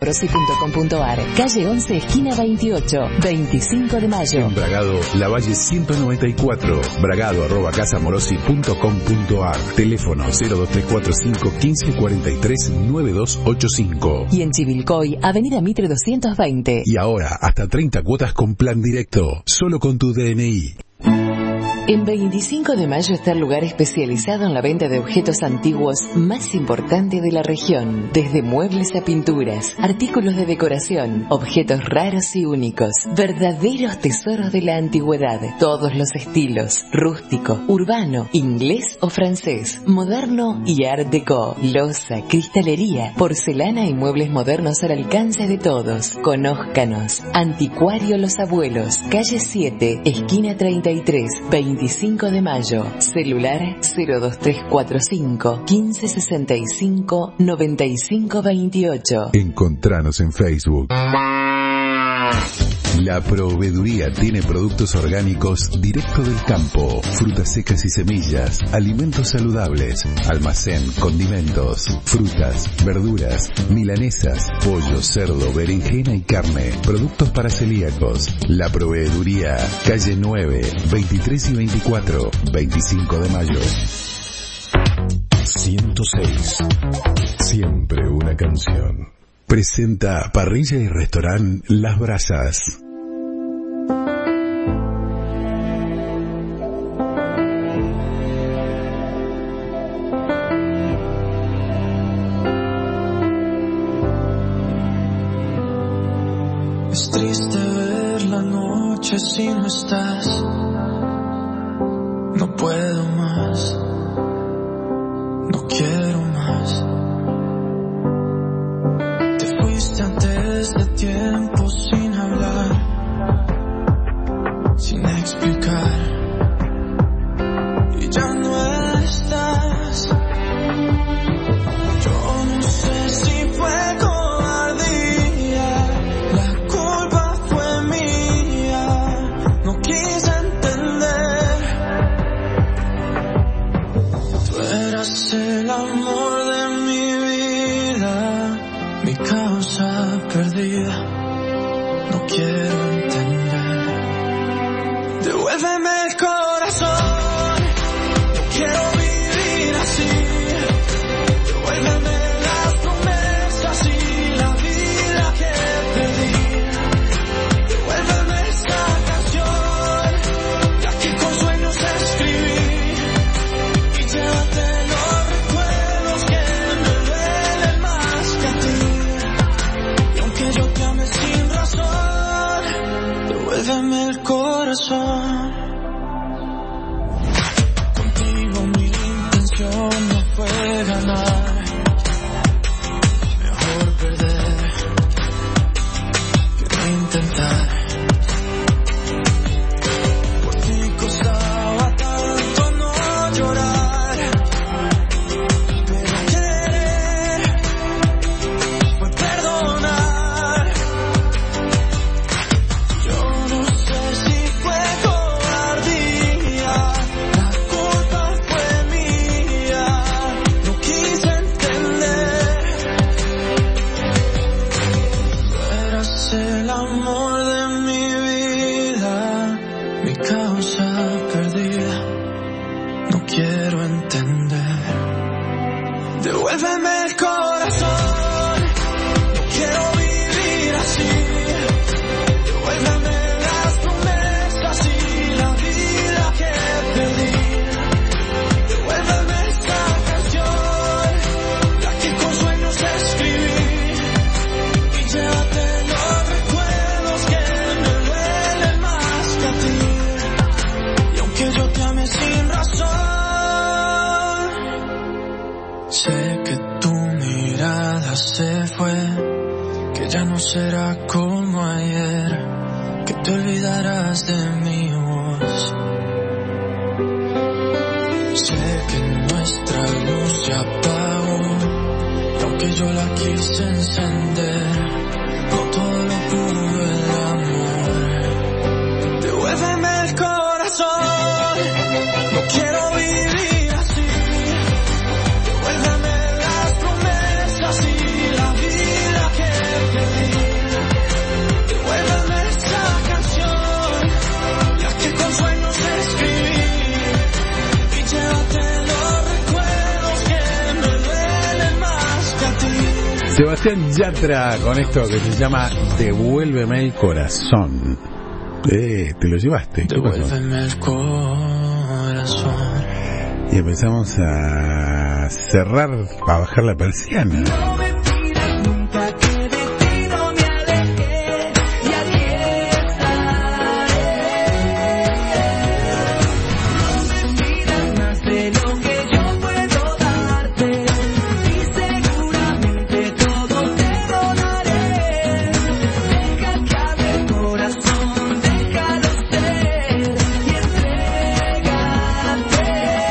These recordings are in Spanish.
morosi.com.ar, calle 11, esquina 28, 25 de mayo. En Bragado, Lavalle 194, bragado@casamorosi.com.ar, teléfono 02345 1543 9285. Y en Chivilcoy, avenida Mitre 220. Y ahora, hasta 30 cuotas con plan directo, solo con tu DNI. En 25 de mayo está el lugar especializado en la venta de objetos antiguos más importante de la región. Desde muebles a pinturas, artículos de decoración, objetos raros y únicos. Verdaderos tesoros de la antigüedad. Todos los estilos. Rústico, urbano, inglés o francés. Moderno y art déco. Loza, cristalería, porcelana y muebles modernos al alcance de todos. Conózcanos. Anticuario Los Abuelos. Calle 7, esquina 33, 25 de mayo. Celular 02345 1565 9528. Encontranos en Facebook. La Proveeduría tiene productos orgánicos directo del campo, frutas secas y semillas, alimentos saludables, almacén, condimentos, frutas, verduras, milanesas, pollo, cerdo, berenjena y carne, productos para celíacos. La Proveeduría, calle 9, 23 y 24, 25 de mayo. 106. Siempre una canción. Presenta Parrilla y Restaurant Las Brasas. Es triste ver la noche si no estás. No puedo más. No quiero más. Te fuiste antes de tiempo sin hablar, sin explicar. Y ya no estás. Yo no sé si fue cobardía. La culpa fue mía. No quise entender. Tú eras el amor de mi vida, mi causa perdida. No quiero entender. Devuélveme el corazón. No quiero vivir así. Devuélveme las promesas y la vida que perdí. Devuélveme esta canción, la que con sueños escribí. Y llévate los recuerdos que me duelen más que a ti. Y aunque yo te ame sin razón, devuélveme el corazón. Contigo mi intención no fue ganar, mejor perder que no intentar. Por ti costaba tanto no llorar, pero querer fue perdonar. Yo no sé si fue cobardía, la culpa fue mía. No quise entender. Tú eras el amor de mi vida, mi causa perdida. No quiero entender. Devuélveme el corazón. No quiero vivir así. Devuélveme las promesas y la vida que perdí. Devuélveme esta canción, la que con sueños escribí. Y llévate los recuerdos que me duelen más que a ti. Y aunque yo te ame sin razón, sé que tu mirada se fue, que ya no será como ayer, que te olvidarás de mi voz. Sé que nuestra luz se apagó, y aunque yo la quise encender, no todo lo pudo el amor. Devuélveme el corazón. No quiero vivir así. Devuélveme las promesas y la vida que perdí. Sebastián Yatra con esto que se llama Devuélveme el corazón. Te lo llevaste. Devuélveme el corazón. Y empezamos a cerrar, a bajar la persiana. No me pidas nunca que de ti no me aleje, y aquí estaré. No me pidas más de lo que yo puedo darte, y seguramente todo te donaré. Deja que hable el corazón, déjalo ser y entrégate.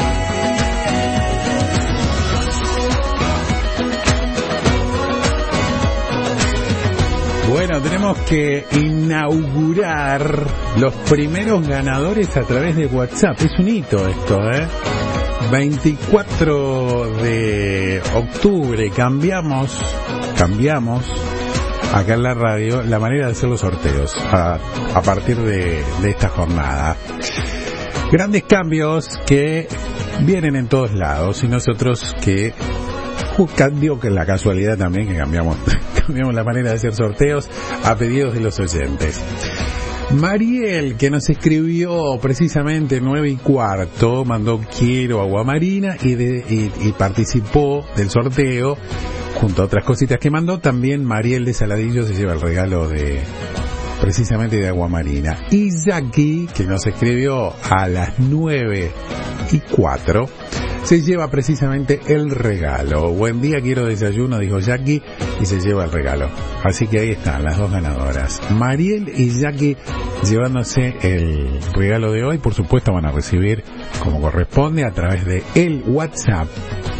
Bueno, tenemos que inaugurar los primeros ganadores a través de WhatsApp. Es un hito esto, 24 de octubre cambiamos acá en la radio la manera de hacer los sorteos a partir de esta jornada. Grandes cambios que vienen en todos lados y nosotros que digo que la casualidad también que cambiamos la manera de hacer sorteos a pedidos de los oyentes. Mariel, que nos escribió precisamente 9:15, mandó quiero agua marina y participó del sorteo junto a otras cositas que mandó. También Mariel de Saladillo se lleva el regalo precisamente de agua marina. Y Jackie, que nos escribió a las 9:04, se lleva precisamente el regalo. Buen día, quiero desayuno, dijo Jackie, y se lleva el regalo. Así que ahí están las dos ganadoras, Mariel y Jackie, llevándose el regalo de hoy. Por supuesto van a recibir, como corresponde, a través de el WhatsApp,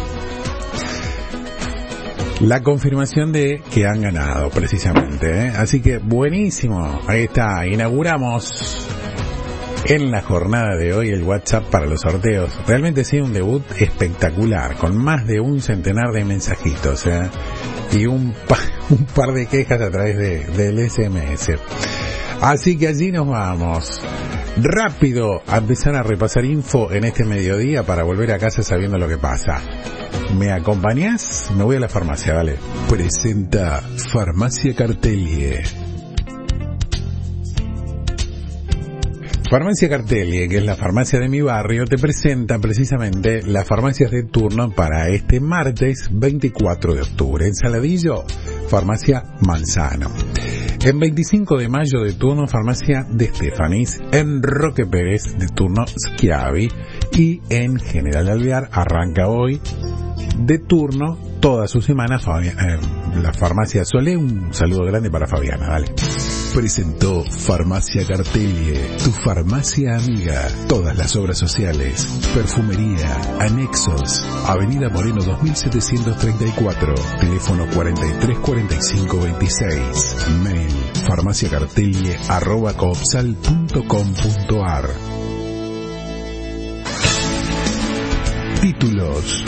la confirmación de que han ganado precisamente, Así que buenísimo, ahí está, inauguramos en la jornada de hoy el WhatsApp para los sorteos. Realmente ha sido un debut espectacular, con más de un centenar de mensajitos, y un par de quejas a través del SMS. Así que allí nos vamos rápido a empezar a repasar info en este mediodía para volver a casa sabiendo lo que pasa. ¿Me acompañás? Me voy a la farmacia, dale. Presenta Farmacia Cartelie. Farmacia Cartelie, que es la farmacia de mi barrio, te presenta precisamente las farmacias de turno para este martes 24 de octubre. En Saladillo, Farmacia Manzano. En 25 de mayo de turno, Farmacia de Estefanis. En Roque Pérez de turno, Schiavi. Y en General Alvear arranca hoy de turno toda su semana la Farmacia Solé. Un saludo grande para Fabiana, dale. Presentó Farmacia Cartelie, tu farmacia amiga. Todas las obras sociales, perfumería, anexos. Avenida Moreno 2734, teléfono 434526. Mail farmaciacartelie@coopsal.com.ar. Títulos.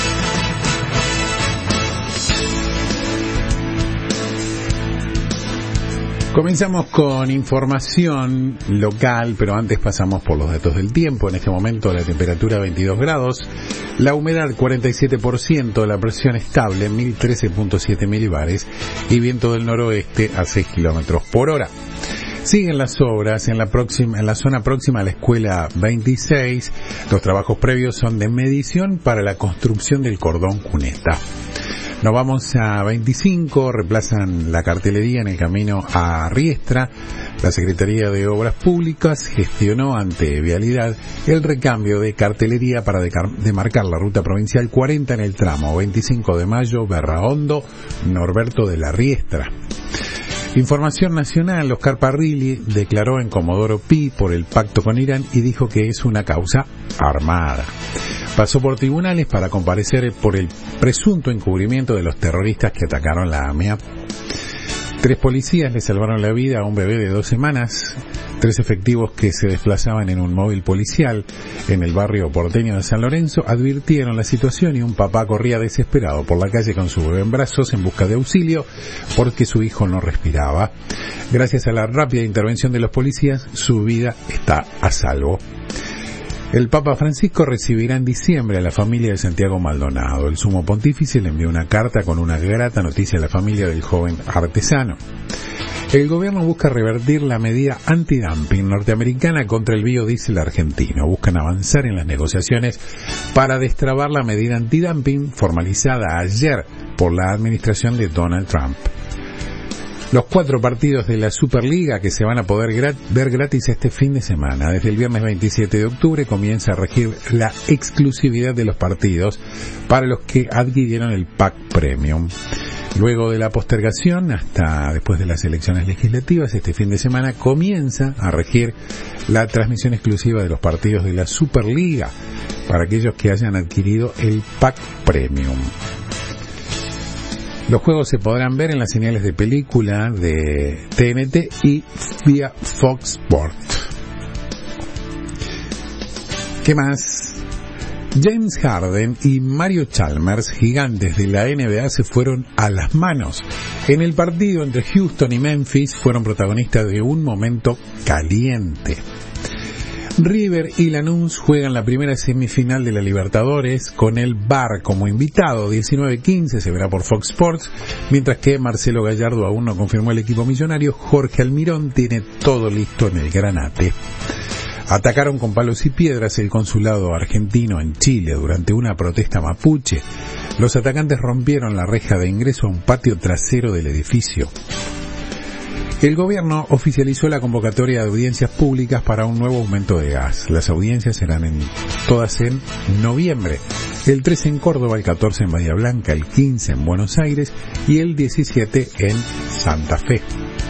Comenzamos con información local, pero antes pasamos por los datos del tiempo. En este momento la temperatura 22 grados, la humedad 47%, la presión estable 1013.7 milibares y viento del noroeste a 6 kilómetros por hora. Siguen las obras en la zona próxima a la escuela 26. Los trabajos previos son de medición para la construcción del cordón cuneta. Nos vamos a 25, reemplazan la cartelería en el camino a Riestra. La Secretaría de Obras Públicas gestionó ante Vialidad el recambio de cartelería para demarcar la ruta provincial 40 en el tramo 25 de mayo, Berraondo, Norberto de la Riestra. Información nacional, Oscar Parrilli declaró en Comodoro Pi por el pacto con Irán y dijo que es una causa armada. Pasó por tribunales para comparecer por el presunto encubrimiento de los terroristas que atacaron la AMIA. 3 policías le salvaron la vida a un bebé de 2 semanas. 3 efectivos que se desplazaban en un móvil policial en el barrio porteño de San Lorenzo advirtieron la situación y un papá corría desesperado por la calle con su bebé en brazos en busca de auxilio porque su hijo no respiraba. Gracias a la rápida intervención de los policías, su vida está a salvo. El Papa Francisco recibirá en diciembre a la familia de Santiago Maldonado. El sumo pontífice le envió una carta con una grata noticia a la familia del joven artesano. El gobierno busca revertir la medida antidumping norteamericana contra el biodiesel argentino. Buscan avanzar en las negociaciones para destrabar la medida antidumping formalizada ayer por la administración de Donald Trump. Los 4 partidos de la Superliga que se van a poder ver gratis este fin de semana. Desde el viernes 27 de octubre comienza a regir la exclusividad de los partidos para los que adquirieron el pack premium. Luego de la postergación hasta después de las elecciones legislativas, este fin de semana comienza a regir la transmisión exclusiva de los partidos de la Superliga para aquellos que hayan adquirido el pack premium. Los juegos se podrán ver en las señales de película de TNT y vía Fox Sports. ¿Qué más? James Harden y Mario Chalmers, gigantes de la NBA, se fueron a las manos. En el partido entre Houston y Memphis fueron protagonistas de un momento caliente. River y Lanús juegan la primera semifinal de la Libertadores con el VAR como invitado. 19-15 se verá por Fox Sports, mientras que Marcelo Gallardo aún no confirmó el equipo millonario. Jorge Almirón tiene todo listo en el Granate. Atacaron con palos y piedras el consulado argentino en Chile durante una protesta mapuche. Los atacantes rompieron la reja de ingreso a un patio trasero del edificio. El gobierno oficializó la convocatoria de audiencias públicas para un nuevo aumento de gas. Las audiencias serán todas en noviembre. El 13 en Córdoba, el 14 en Bahía Blanca, el 15 en Buenos Aires y el 17 en Santa Fe.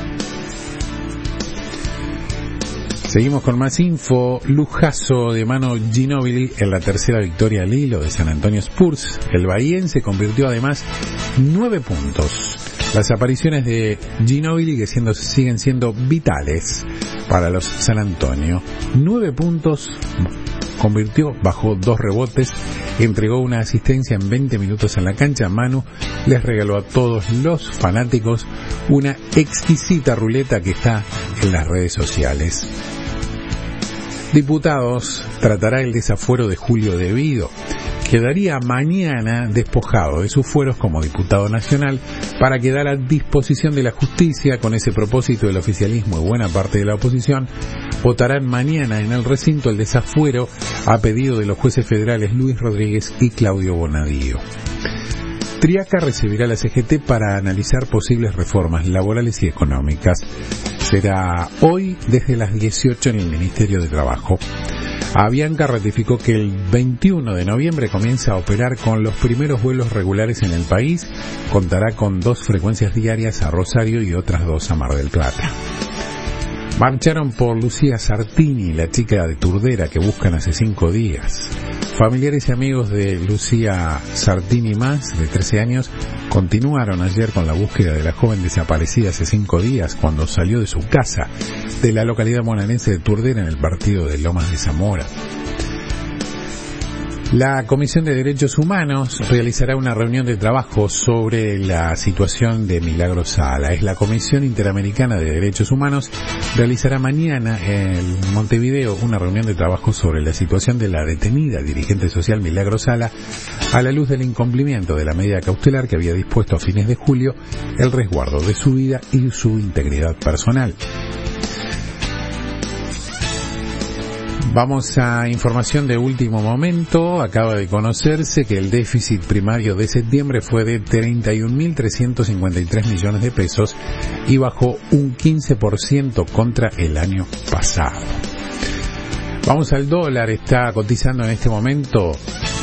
Seguimos con más info. Lujazo de Manu Ginóbili en la tercera victoria al hilo de San Antonio Spurs. El bahiense convirtió además 9 puntos. Las apariciones de Ginóbili que siguen siendo vitales para los San Antonio. 9 puntos convirtió, bajó 2 rebotes, entregó una asistencia en 20 minutos en la cancha. Manu les regaló a todos los fanáticos una exquisita ruleta que está en las redes sociales. Diputados tratará el desafuero de Julio De Vido. Quedaría mañana despojado de sus fueros como diputado nacional para quedar a disposición de la justicia. Con ese propósito, el oficialismo y buena parte de la oposición votarán mañana en el recinto el desafuero a pedido de los jueces federales Luis Rodríguez y Claudio Bonadío. Triaca recibirá la CGT para analizar posibles reformas laborales y económicas. Será hoy desde las 18 en el Ministerio de Trabajo. Avianca ratificó que el 21 de noviembre comienza a operar con los primeros vuelos regulares en el país. Contará con 2 frecuencias diarias a Rosario y otras 2 a Mar del Plata. Marcharon por Lucía Sartini, la chica de Turdera que buscan hace 5 días. Familiares y amigos de Lucía Sartini Más, de 13 años, continuaron ayer con la búsqueda de la joven desaparecida hace 5 días cuando salió de su casa de la localidad bonaerense de Turdera en el partido de Lomas de Zamora. La Comisión de Derechos Humanos realizará una reunión de trabajo sobre la situación de Milagro Sala. Es la Comisión Interamericana de Derechos Humanos realizará mañana en Montevideo una reunión de trabajo sobre la situación de la detenida dirigente social Milagro Sala a la luz del incumplimiento de la medida cautelar que había dispuesto a fines de julio el resguardo de su vida y su integridad personal. Vamos a información de último momento. Acaba de conocerse que el déficit primario de septiembre fue de 31.353 millones de pesos y bajó un 15% contra el año pasado. Vamos al dólar, está cotizando en este momento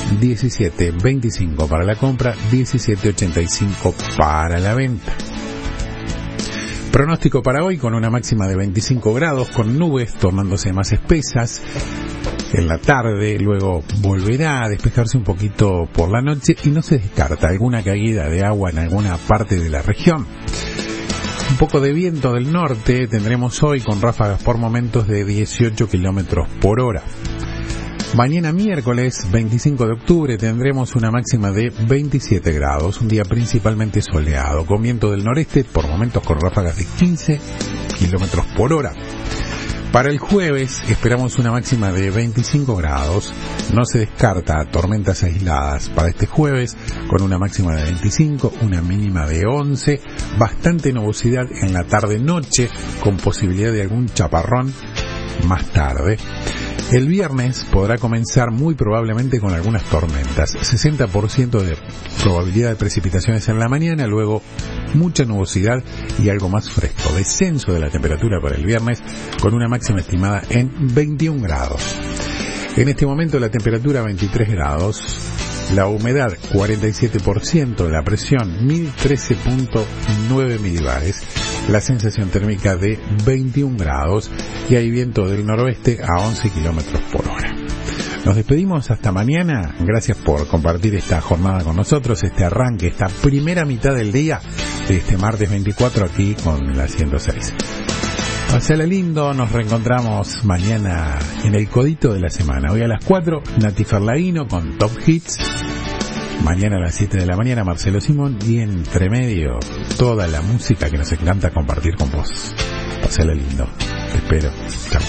17.25 para la compra, 17.85 para la venta. Pronóstico para hoy con una máxima de 25 grados, con nubes tornándose más espesas en la tarde, luego volverá a despejarse un poquito por la noche y no se descarta alguna caída de agua en alguna parte de la región. Un poco de viento del norte tendremos hoy con ráfagas por momentos de 18 kilómetros por hora. Mañana miércoles 25 de octubre tendremos una máxima de 27 grados, un día principalmente soleado, con viento del noreste, por momentos con ráfagas de 15 kilómetros por hora. Para el jueves esperamos una máxima de 25 grados. No se descarta tormentas aisladas para este jueves, con una máxima de 25, una mínima de 11, bastante nubosidad en la tarde-noche, con posibilidad de algún chaparrón más tarde. El viernes podrá comenzar muy probablemente con algunas tormentas, 60% de probabilidad de precipitaciones en la mañana, luego mucha nubosidad y algo más fresco. Descenso de la temperatura para el viernes con una máxima estimada en 21 grados. En este momento la temperatura 23 grados, la humedad 47%, la presión 1013.9 milibares, la sensación térmica de 21 grados y hay viento del noroeste a 11 kilómetros por hora. Nos despedimos hasta mañana. Gracias por compartir esta jornada con nosotros, este arranque, esta primera mitad del día de este martes 24 aquí con la 106. Pásala lindo, nos reencontramos mañana en el codito de la semana. Hoy a las 4, Nati Ferlaino con Top Hits. Mañana a las 7 de la mañana, Marcelo Simón. Y entre medio, toda la música que nos encanta compartir con vos. Pásala lindo. Te espero. Chao.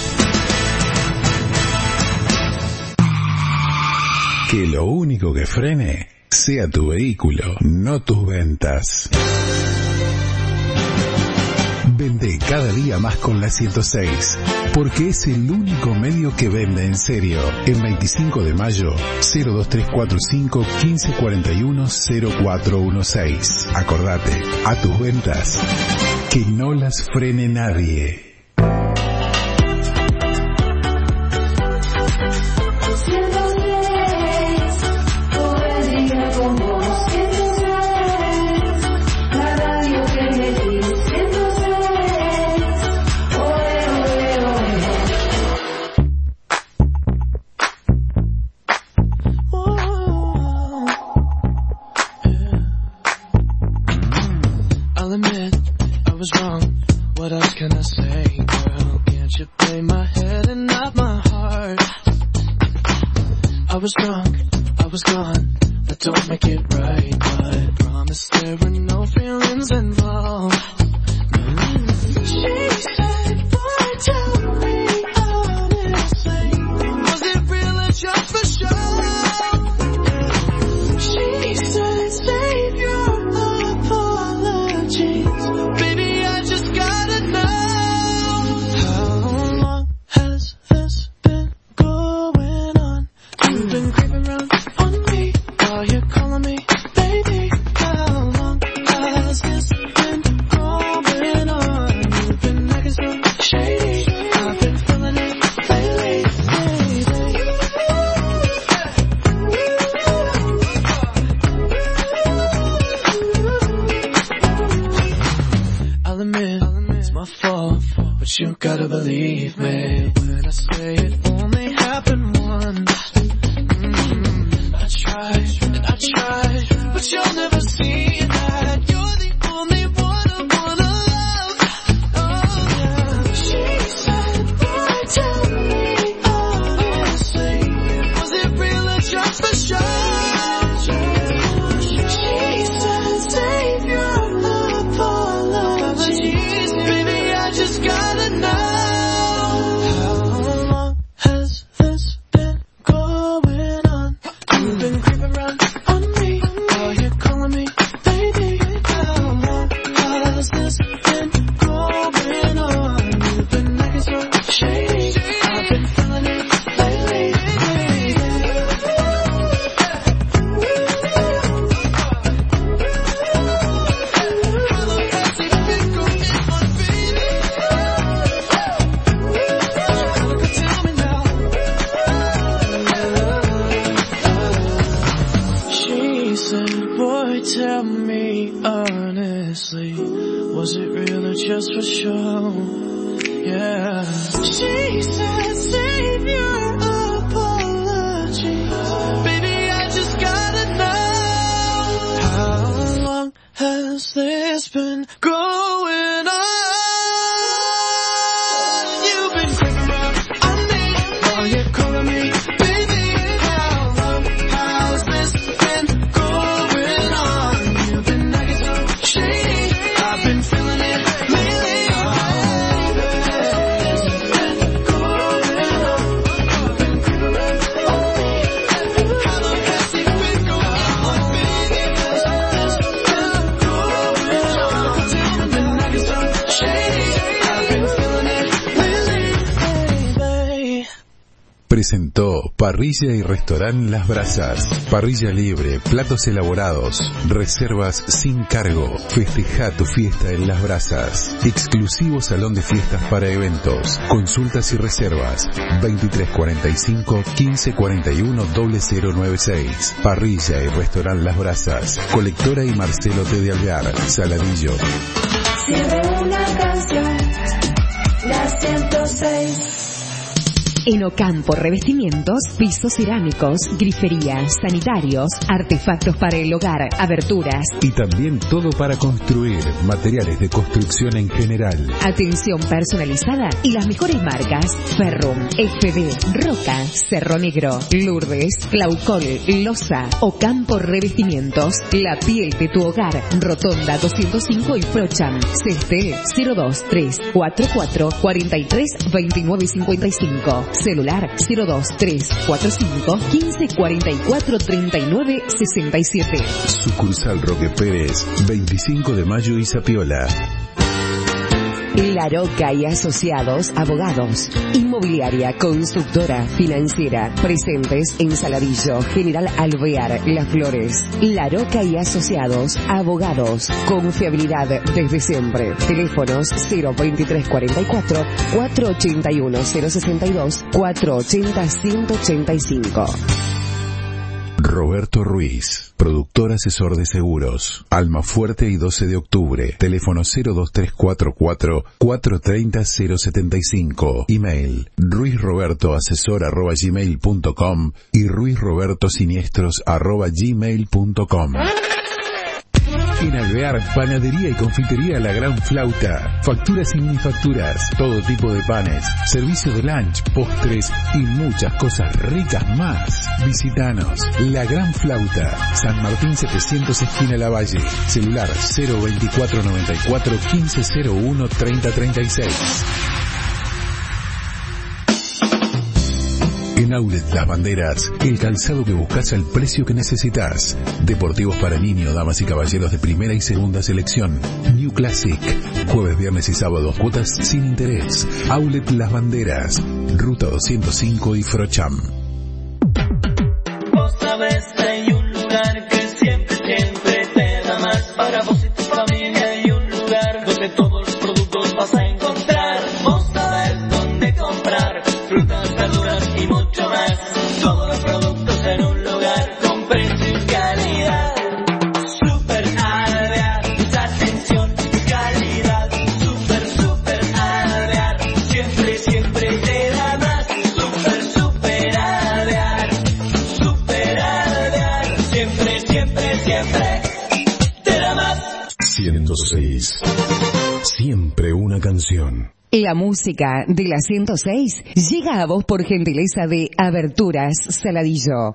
Que lo único que frene sea tu vehículo, no tus ventas. Vende cada día más con la 106, porque es el único medio que vende en serio. En 25 de mayo, 02345 1541 0416. Acordate, a tus ventas, que no las frene nadie. presentó Parrilla y Restaurant Las Brasas. Parrilla libre, platos elaborados, reservas sin cargo. Festeja tu fiesta en Las Brasas. Exclusivo salón de fiestas para eventos. Consultas y reservas 2345 1541 0096. Parrilla y Restaurant Las Brasas. Colectora y Marcelo T. de Alvear, Saladillo. Siempre una canción, la 106. En Ocampo Revestimientos, pisos cerámicos, griferías, sanitarios, artefactos para el hogar, aberturas. Y también todo para construir, materiales de construcción en general. Atención personalizada y las mejores marcas: Ferrum, FB, Roca, Cerro Negro, Lourdes, Claucol, Loza. Ocampo Revestimientos, la piel de tu hogar. Rotonda 205 y Procham. Cestel 02344 43 29 55. Celular 02345 1544 39 67. Sucursal Roque Pérez, 25 de Mayo y Zapiola. La Roca y Asociados Abogados. Inmobiliaria, constructora, financiera. Presentes en Saladillo, General Alvear, Las Flores. La Roca y Asociados Abogados. Confiabilidad desde siempre. Teléfonos 02344 481 062 480 185. Roberto Ruiz, productor asesor de seguros. Almafuerte y 12 de octubre. Teléfono 02344 430 075. Email ruizrobertoasesor@gmail.com y ruizrobertosiniestros@gmail.com. En Alvear, panadería y confitería La Gran Flauta. Facturas y minifacturas, todo tipo de panes, servicio de lunch, postres y muchas cosas ricas más. Visítanos. La Gran Flauta, San Martín 700 esquina Lavalle. Celular 02494 1501 3036. En Outlet Las Banderas, el calzado que buscas al precio que necesitas. Deportivos para niños, damas y caballeros de primera y segunda selección. New Classic. Jueves, viernes y sábados, cuotas sin interés. Outlet Las Banderas, Ruta 205 y Frocham. Vos sabés, hay un lugar que siempre te da más. Para vos y tu familia hay un lugar donde todos los productos vas a encontrar. Vos sabés dónde comprar frutas, verduras y mucho más. Todos los productos en un lugar con precio y calidad. Super Alvear, atención y calidad. Super Alvear, siempre te da más. Super Alvear, siempre te da más. 106. Siempre una canción. La música de la 106 llega a vos por gentileza de Aberturas Saladillo.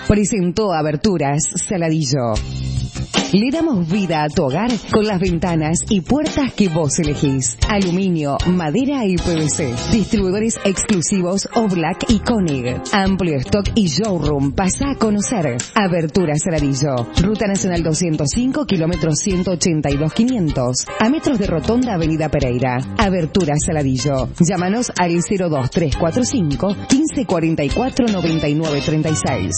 presentó Aberturas Saladillo. Le damos vida a tu hogar con las ventanas y puertas que vos elegís. Aluminio, madera y PVC. Distribuidores exclusivos Oblak y Koenig. Amplio stock y showroom. Pasa a conocer. Aberturas Saladillo. Ruta Nacional 205, kilómetros 182-500. A metros de Rotonda, Avenida Pereira. Aberturas Saladillo. Llámanos al 02345 1544 9936.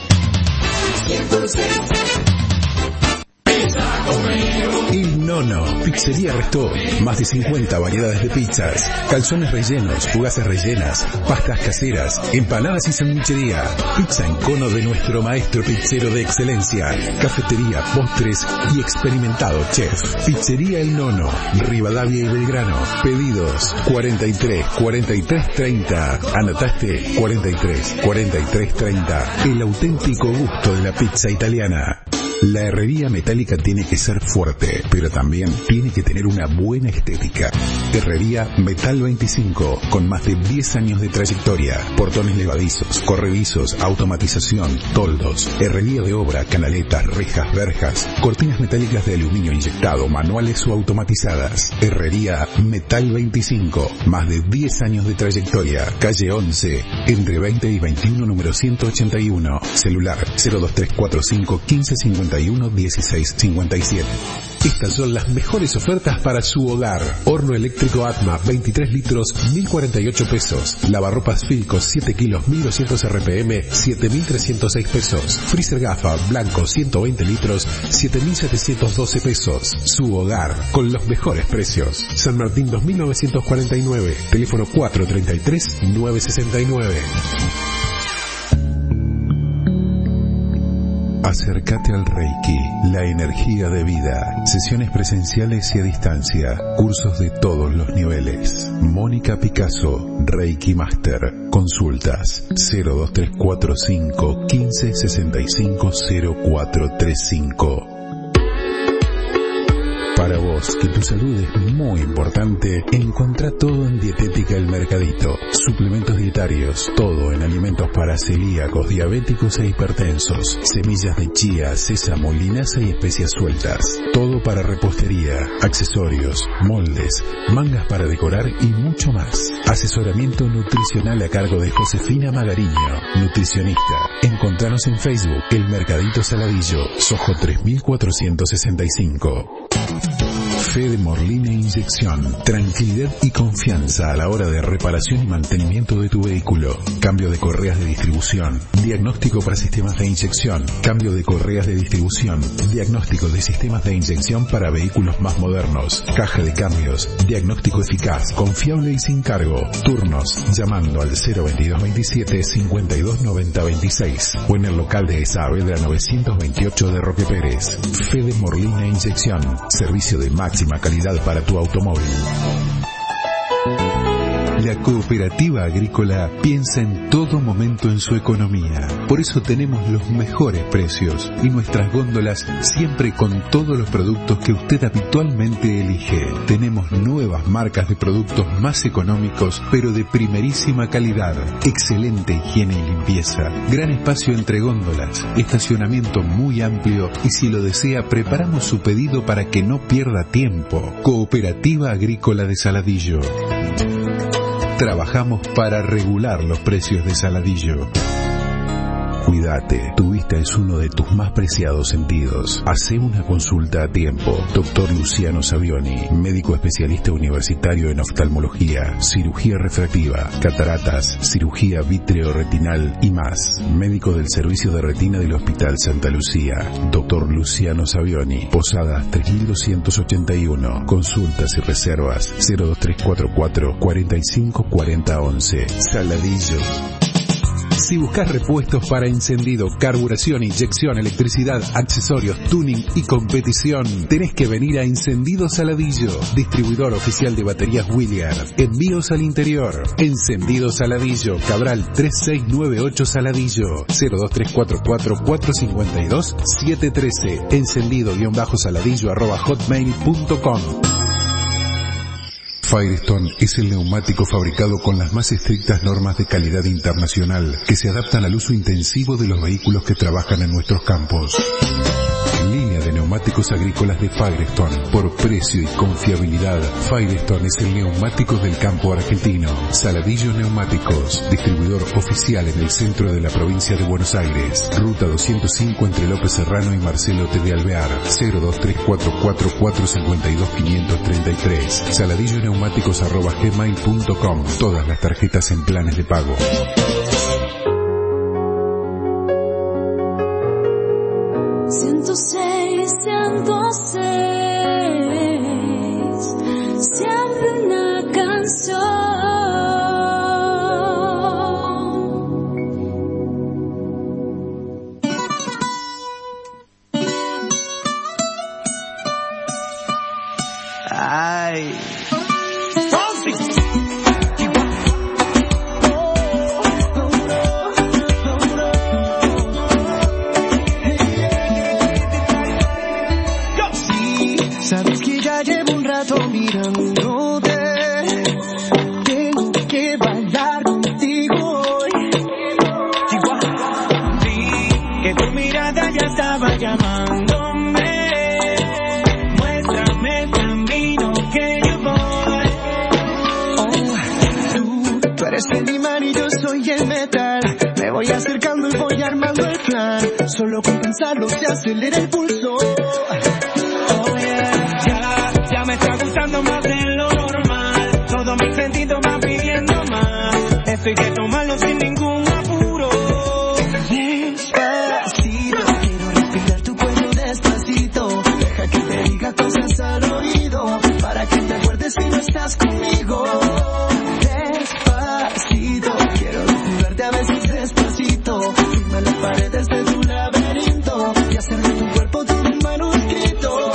El Nono, Pizzería Restó. Más de 50 variedades de pizzas, calzones rellenos, fugazas rellenas, pastas caseras, empanadas y sanduichería. Pizza en cono de nuestro maestro pizzero de excelencia. Cafetería, postres y experimentado chef. Pizzería El Nono, Rivadavia y Belgrano. Pedidos 43 43 30. ¿Anotaste? 43 43 30. El auténtico gusto de la pizza italiana. La herrería metálica tiene que ser fuerte, pero también tiene que tener una buena estética. Herrería Metal 25, con más de 10 años de trayectoria. Portones levadizos, corredizos, automatización, toldos, herrería de obra, canaletas, rejas, verjas, cortinas metálicas de aluminio inyectado, manuales o automatizadas. Herrería Metal 25, más de 10 años de trayectoria. Calle 11, entre 20 y 21, número 181. Celular 02345 1551 1657. Estas son las mejores ofertas para su hogar. Horno eléctrico Atma, 23 litros, 1.048 pesos. Lavarropas Filco, 7 kilos, 1.200 RPM, 7.306 pesos. Freezer Gafa, blanco, 120 litros, 7.712 pesos. Su hogar, con los mejores precios. San Martín 2949, teléfono 433-969. Acércate al Reiki, la energía de vida. Sesiones presenciales y a distancia. Cursos de todos los niveles. Mónica Picasso, Reiki Master. Consultas 02345 1565 0435. Para vos, que tu salud es muy importante, encontrá todo en Dietética El Mercadito. Suplementos dietarios, todo en alimentos para celíacos, diabéticos e hipertensos. Semillas de chía, sésamo, linaza y especias sueltas. Todo para repostería, accesorios, moldes, mangas para decorar y mucho más. Asesoramiento nutricional a cargo de Josefina Magariño, nutricionista. Encontranos en Facebook, El Mercadito Saladillo, Sojo 3465. Fede Morline Inyección. Tranquilidad y confianza a la hora de reparación y mantenimiento de tu vehículo. Cambio de correas de distribución. Diagnóstico para sistemas de inyección. Cambio de correas de distribución. Diagnóstico de sistemas de inyección para vehículos más modernos. Caja de cambios. Diagnóstico eficaz, confiable y sin cargo. Turnos. Llamando al 02227 529026 o en el local de Saavedra 928 de Roque Pérez. Fede Morline Inyección. Servicio de máxima calidad para tu automóvil. La Cooperativa Agrícola piensa en todo momento en su economía. Por eso tenemos los mejores precios y nuestras góndolas siempre con todos los productos que usted habitualmente elige. Tenemos nuevas marcas de productos más económicos, pero de primerísima calidad. Excelente higiene y limpieza. Gran espacio entre góndolas. Estacionamiento muy amplio y si lo desea, preparamos su pedido para que no pierda tiempo. Cooperativa Agrícola de Saladillo. Trabajamos para regular los precios de Saladillo. Cuídate, tu vista es uno de tus más preciados sentidos. Hacé una consulta a tiempo. Dr. Luciano Savioni, médico especialista universitario en oftalmología, cirugía refractiva, cataratas, cirugía vítreo-retinal y más. Médico del servicio de retina del Hospital Santa Lucía. Dr. Luciano Savioni, Posadas 3281. Consultas y reservas 02344 45 40 11. Saladillo. Si buscas repuestos para encendido, carburación, inyección, electricidad, accesorios, tuning y competición, tenés que venir a Encendido Saladillo, distribuidor oficial de baterías Williard. Envíos al interior. Encendido Saladillo, Cabral 3698 Saladillo, 02344 452 713. Encendido-saladillo@hotmail.com. Firestone es el neumático fabricado con las más estrictas normas de calidad internacional que se adaptan al uso intensivo de los vehículos que trabajan en nuestros campos. Línea de neumáticos agrícolas de Firestone. Por precio y confiabilidad, Firestone es el neumático del campo argentino. Saladillo Neumáticos, distribuidor oficial en el centro de la provincia de Buenos Aires. Ruta 205 entre López Serrano y Marcelo T. de Alvear. 02344452533. saladilloneumáticos@gmail.com. Todas las tarjetas en planes de pago. Siempre una canción. Ay. Sabes que ya llevo un rato mirándote. Tengo que bailar contigo hoy. Vi que tu mirada ya estaba llamándome. Muéstrame el camino que yo voy. Tú eres el imán y yo soy el metal. Me voy acercando y voy armando el plan. Solo con pensarlo se acelera el pulso. Ya me está gustando más de lo normal. Todos mis sentidos van pidiendo más. Esto hay que tomarlo sin ningún apuro. Despacito, quiero respirar tu cuello despacito. Deja que te diga cosas al oído, para que te acuerdes si no estás conmigo. Despacito, quiero desnudarte a veces despacito. Firma las paredes de tu laberinto y hacer de tu cuerpo todo un manuscrito.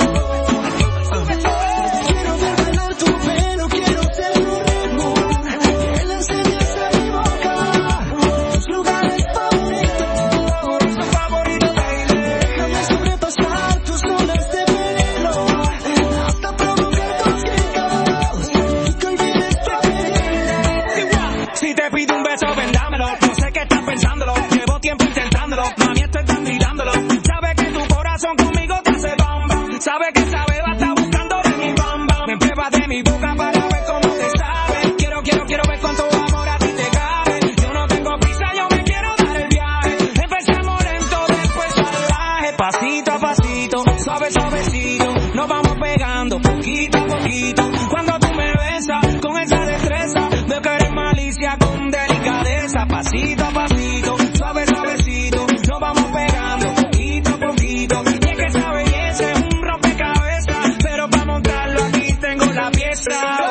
Sabe que sabe, va a estar buscando de mi bamba. Me prueba de mi boca para ver cómo te sabe. Quiero ver cuánto amor a ti te cabe. Yo no tengo prisa, yo me quiero dar el viaje. Empezamos lento, después salvaje. Pasito a pasito, suave, suavecito. Nos vamos pegando poquito a poquito. Cuando tú me besas con esa destreza, veo que eres malicia con delicadeza. Pasito a pasito, suave, suavecito. Nos vamos pegando poquito a poquito. Y es que esa belleza es un rompecabezas, pero para montarlo aquí tengo la pieza.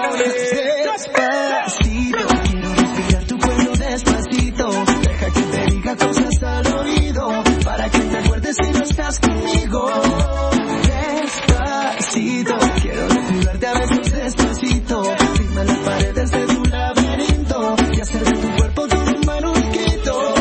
Despacito, quiero respirar tu cuello despacito. Deja que te diga cosas al oído, para que te acuerdes si no estás conmigo. Despacito, quiero desnudarte a veces despacito. Firma las paredes de tu laberinto y hacer de tu cuerpo todo un manuscrito.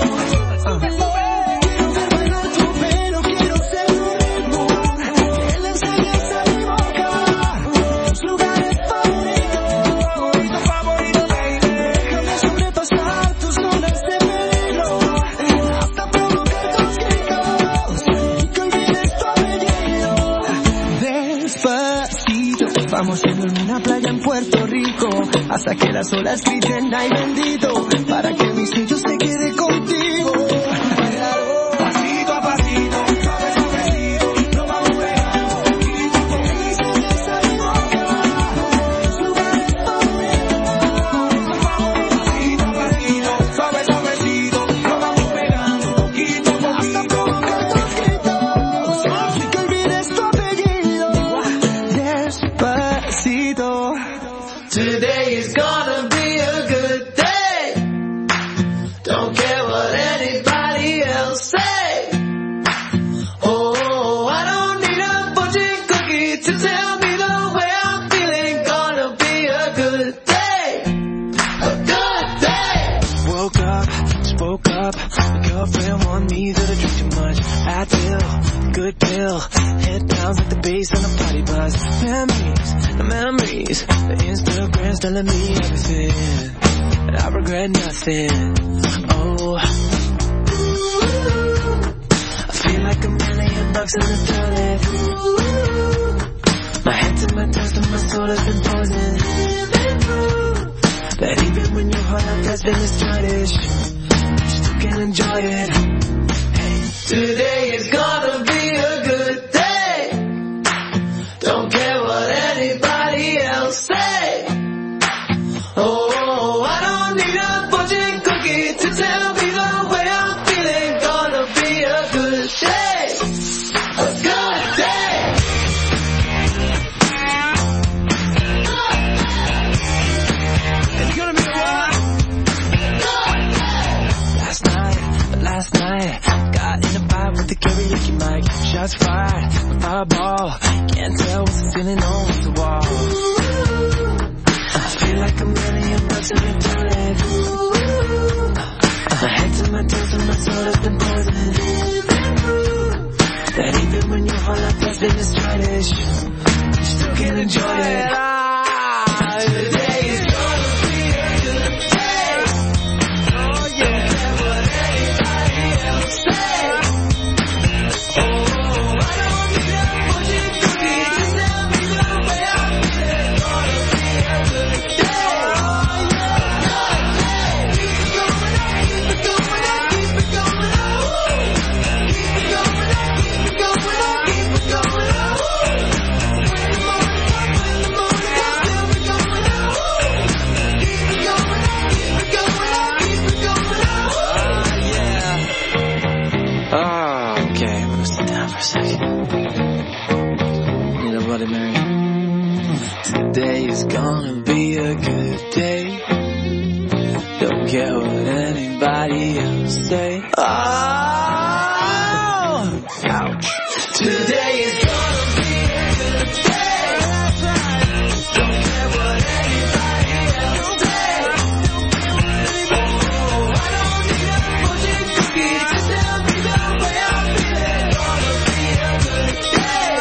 Vamos en una playa en Puerto Rico, hasta que las olas griten ay bendito, para que mi sello se quede contigo. Pasito a pasito, suave suavecito, nos vamos pegando poquito a poquito. Esa mi boca, los lugares favoritos. Pasito a pasito, suave suavecito, nos vamos pegando poquito a poquito. Hasta provocar tus gritos, y que olvides tu apellido. Despacito. Today is gonna be a good day. Don't care girlfriend want me that I drink too much. Bad pill, good pill. Head bounce like the bass on a party bus. Memories. The Instagram's telling me everything, and I regret nothing. Oh, I feel like $1,000,000 in the toilet. My head to my toes and my soul has been frozen. That even when your heart has been destroyed, you still can enjoy it. Hey, today is gonna be a good day. Don't care what anybody else say. Oh, I don't need a fortune cookie to tell me the way I'm feeling. Gonna be a good day. A good day. It's gonna be Last night, got in a vibe with the karaoke mic. Shots fired, fireball. Can't tell what's the feeling on the wall. I feel like $1,000,000 in the toilet. My head to my toes and my soul has been poisoned. That even when your whole life has been destroyed, you still can enjoy it. Today is gonna be a good day. Oh yeah. Today is gonna be a good day. Don't care what anybody else say. Oh, ouch. Today is gonna be a good day. Don't care what anybody else say. Oh, I don't need a fortune cookie to tell me the way I'm feeling. Gonna be a good day.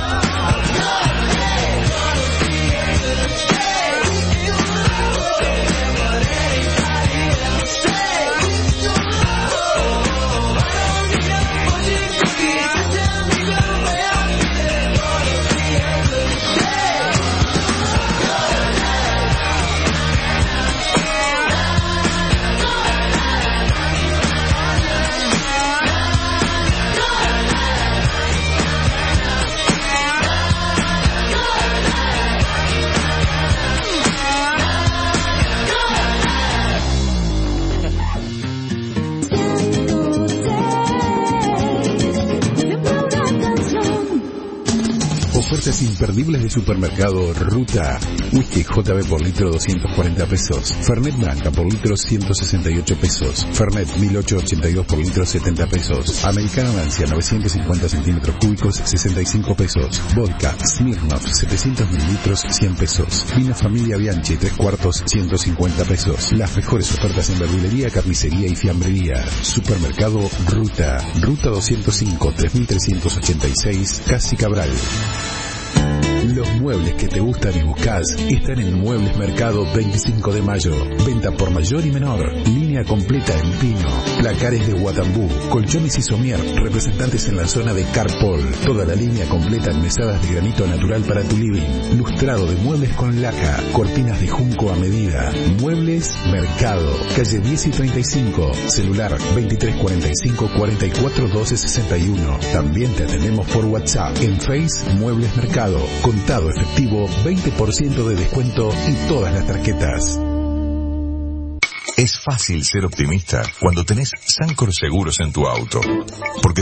Ofertas imperdibles de supermercado Ruta. Whisky JB por litro 240 pesos. Fernet Blanca por litro 168 pesos. Fernet 1882 por litro 70 pesos. Americano Lancia 950 centímetros cúbicos 65 pesos. Vodka Smirnoff 700 mililitros 100 pesos. Vino Familia Bianchi 3/4 150 pesos. Las mejores ofertas en verdulería, carnicería y fiambrería. Supermercado Ruta. Ruta 205 3386 Casi Cabral. Los muebles que te gustan y buscas están en Muebles Mercado 25 de Mayo. Venta por mayor y menor. Línea completa en pino. Placares de Guatambú. Colchones y somier. Representantes en la zona de Carpol. Toda la línea completa en mesadas de granito natural para tu living. Lustrado de muebles con laca. Cortinas de junco a medida. Muebles Mercado. Calle 10 y 35. Celular 2345 44 12 61. También te atendemos por WhatsApp. En Face Muebles Mercado. Contado efectivo, 20% de descuento y todas las tarjetas. Es fácil ser optimista cuando tenés Sancor Seguros en tu auto. Porque